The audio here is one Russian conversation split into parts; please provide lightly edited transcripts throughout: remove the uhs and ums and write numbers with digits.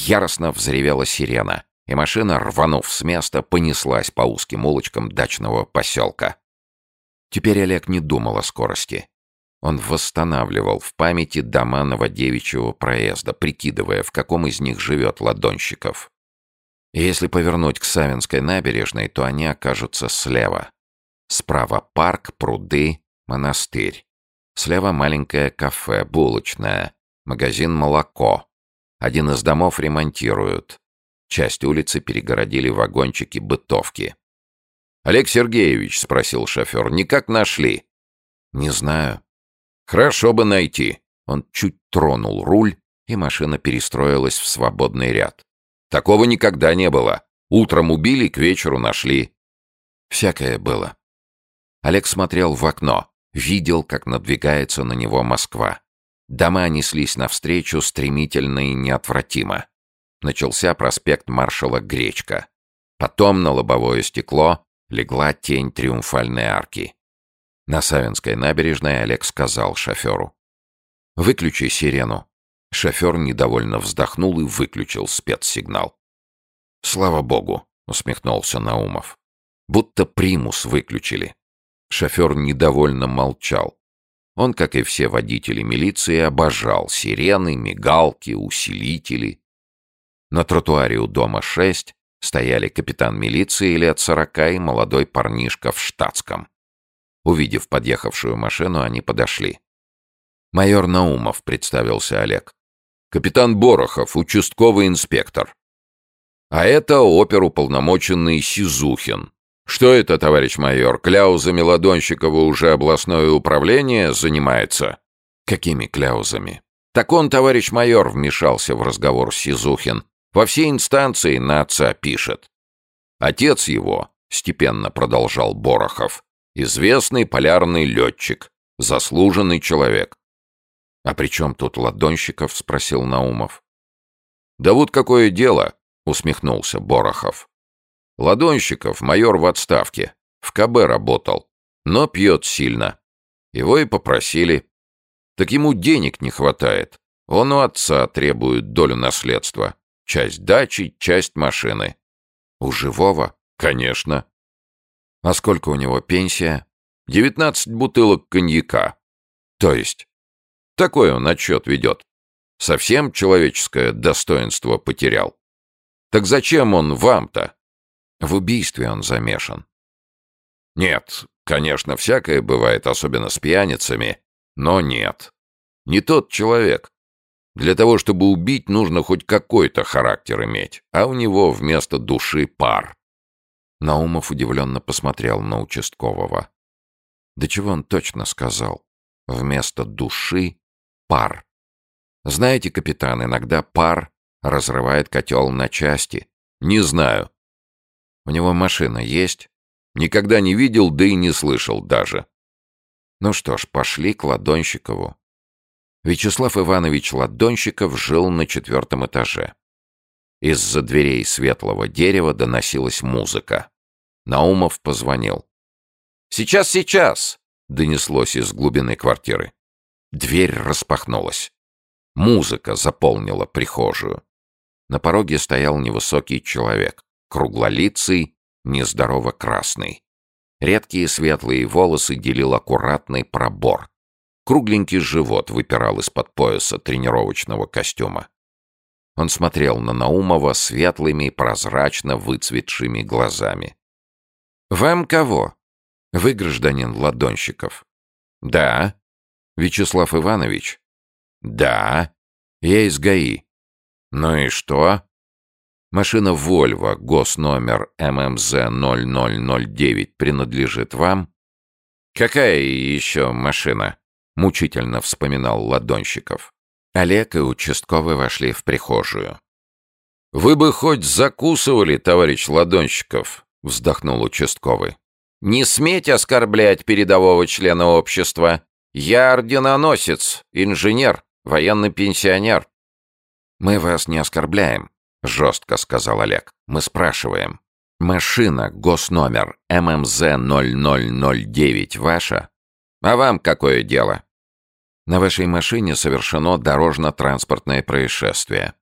Яростно взревела сирена, и машина, рванув с места, понеслась по узким улочкам дачного поселка. Теперь Олег не думал о скорости. Он восстанавливал в памяти дома Новодевичьего проезда, прикидывая, в каком из них живет Ладонщиков. И если повернуть к Савинской набережной, то они окажутся слева. Справа парк, пруды, монастырь. Слева маленькое кафе, булочная, магазин «Молоко». Один из домов ремонтируют. Часть улицы перегородили вагончики бытовки. «Олег Сергеевич», — спросил шофер, — «никак нашли?» «Не знаю». «Хорошо бы найти». Он чуть тронул руль, и машина перестроилась в свободный ряд. «Такого никогда не было. Утром убили, к вечеру нашли». Всякое было. Олег смотрел в окно, видел, как надвигается на него Москва. Дома неслись навстречу стремительно и неотвратимо. Начался проспект маршала Гречка. Потом на лобовое стекло легла тень Триумфальной арки. На Савинской набережной Олег сказал шоферу: «Выключи сирену». Шофер недовольно вздохнул и выключил спецсигнал. «Слава богу», — усмехнулся Наумов. «Будто примус выключили». Шофер недовольно молчал. Он, как и все водители милиции, обожал сирены, мигалки, усилители. На тротуаре у дома 6 стояли капитан милиции лет 40 и молодой парнишка в штатском. Увидев подъехавшую машину, они подошли. «Майор Наумов», — представился Олег. «Капитан Борохов, участковый инспектор. А это оперуполномоченный Сизухин. Что это, товарищ майор, кляузами Ладонщикова уже областное управление занимается?» «Какими кляузами?» «Так он, товарищ майор», — вмешался в разговор Сизухин, «во все инстанции на отца пишет». «Отец его», — степенно продолжал Борохов, «известный полярный летчик, заслуженный человек». «А при чем тут Ладонщиков?» — спросил Наумов. «Да вот какое дело», — усмехнулся Борохов. «Ладонщиков, майор в отставке, в КБ работал, но пьет сильно. Его и попросили. Так ему денег не хватает. Он у отца требует долю наследства. Часть дачи, часть машины». «У живого?» «Конечно». «А сколько у него пенсия?» 19 бутылок коньяка». «То есть?» «Такой он отчет ведет. Совсем человеческое достоинство потерял. Так зачем он вам-то?» «В убийстве он замешан». «Нет, конечно, всякое бывает, особенно с пьяницами, но нет. Не тот человек. Для того, чтобы убить, нужно хоть какой-то характер иметь, а у него вместо души пар». Наумов удивленно посмотрел на участкового. «Да чего он точно сказал? Вместо души пар. Знаете, капитан, иногда пар разрывает котел на части». «Не знаю». «У него машина есть?» «Никогда не видел, да и не слышал даже». «Ну что ж, пошли к Ладонщикову». Вячеслав Иванович Ладонщиков жил на 4-м этаже. Из-за дверей светлого дерева доносилась музыка. Наумов позвонил. «Сейчас, сейчас!» — донеслось из глубины квартиры. Дверь распахнулась. Музыка заполнила прихожую. На пороге стоял невысокий человек, круглолицый, нездорово красный. Редкие светлые волосы делил аккуратный пробор. Кругленький живот выпирал из-под пояса тренировочного костюма. Он смотрел на Наумова светлыми, прозрачно выцветшими глазами. «Вам кого? Вы гражданин Ладонщиков?» «Да». «Вячеслав Иванович?» «Да». «Я из ГАИ». «Ну и что?» «Машина «Вольво», госномер ММЗ-0009 принадлежит вам?» «Какая еще машина?» — мучительно вспоминал Ладонщиков. Олег и участковый вошли в прихожую. «Вы бы хоть закусывали, товарищ Ладонщиков», — вздохнул участковый. «Не сметь оскорблять передового члена общества. Я орденоносец, инженер, военный пенсионер». «Мы вас не оскорбляем», — жестко сказал Олег. «Мы спрашиваем. Машина, госномер ММЗ-0009 ваша? А вам какое дело?» «На вашей машине совершено дорожно-транспортное происшествие.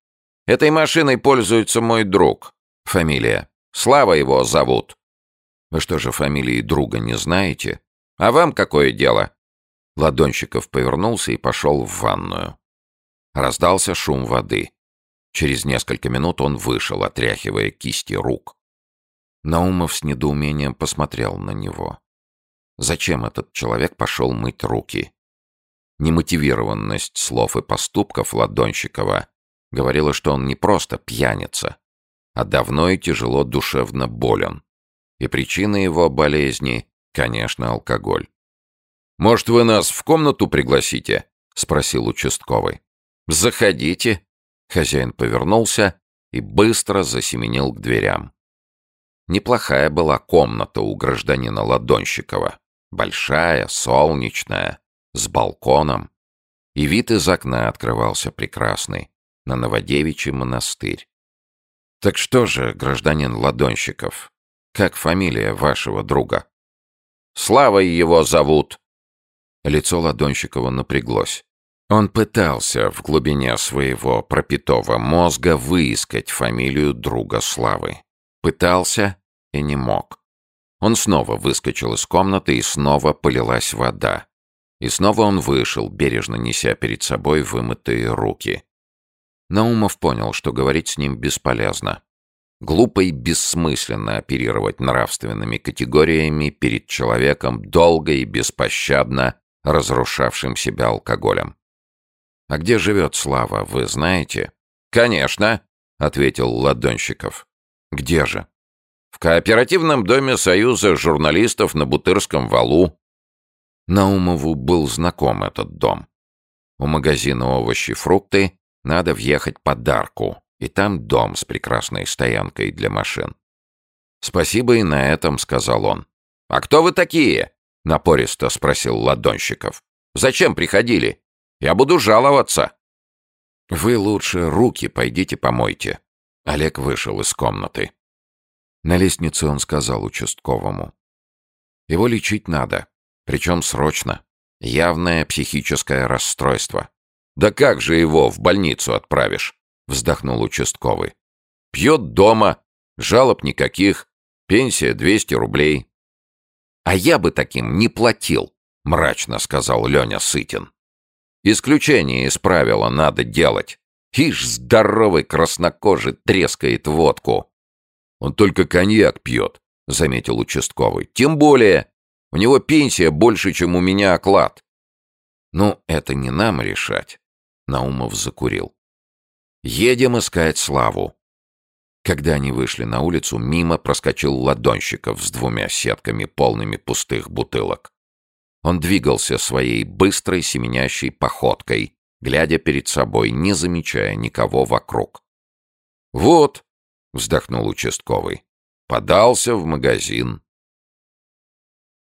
Этой машиной пользуется мой друг. Фамилия. Слава его зовут». «Вы что же, фамилии друга не знаете? А вам какое дело?» Ладонщиков повернулся и пошел в ванную. Раздался шум воды. Через несколько минут он вышел, отряхивая кисти рук. Наумов с недоумением посмотрел на него. Зачем этот человек пошел мыть руки? Немотивированность слов и поступков Ладонщикова говорила, что он не просто пьяница, а давно и тяжело душевно болен. И причина его болезни, конечно, алкоголь. «Может, вы нас в комнату пригласите?» — спросил участковый. «Заходите». Хозяин повернулся и быстро засеменил к дверям. Неплохая была комната у гражданина Ладонщикова. Большая, солнечная, с балконом. И вид из окна открывался прекрасный, на Новодевичий монастырь. «Так что же, гражданин Ладонщиков, как фамилия вашего друга?» «Славой его зовут». Лицо Ладонщикова напряглось. Он пытался в глубине своего пропитого мозга выискать фамилию друга Славы. Пытался и не мог. Он снова выскочил из комнаты, и снова полилась вода. И снова он вышел, бережно неся перед собой вымытые руки. Наумов понял, что говорить с ним бесполезно. Глупо и бессмысленно оперировать нравственными категориями перед человеком, долго и беспощадно разрушавшим себя алкоголем. «А где живет Слава, вы знаете?» «Конечно», — ответил Ладонщиков. «Где же?» «В кооперативном доме Союза журналистов на Бутырском валу». Наумову был знаком этот дом. У магазина «Овощи-фрукты» надо въехать под арку, и там дом с прекрасной стоянкой для машин. «Спасибо и на этом», — сказал он. «А кто вы такие?» — напористо спросил Ладонщиков. «Зачем приходили? Я буду жаловаться». «Вы лучше руки пойдите помойте». Олег вышел из комнаты. На лестнице он сказал участковому. «Его лечить надо, причем срочно. Явное психическое расстройство». «Да как же его в больницу отправишь?» — вздохнул участковый. «Пьет дома, жалоб никаких, пенсия 200 рублей». «А я бы таким не платил», — мрачно сказал Леня Сытин. «Исключение из правила надо делать. Ишь, здоровый краснокожий трескает водку». «Он только коньяк пьет», — заметил участковый. «Тем более, у него пенсия больше, чем у меня оклад». «Ну, это не нам решать», — Наумов закурил. «Едем искать Славу». Когда они вышли на улицу, мимо проскочил Ладонщиков с 2 сетками, полными пустых бутылок. Он двигался своей быстрой семенящей походкой, глядя перед собой, не замечая никого вокруг. «Вот», — вздохнул участковый, — «подался в магазин».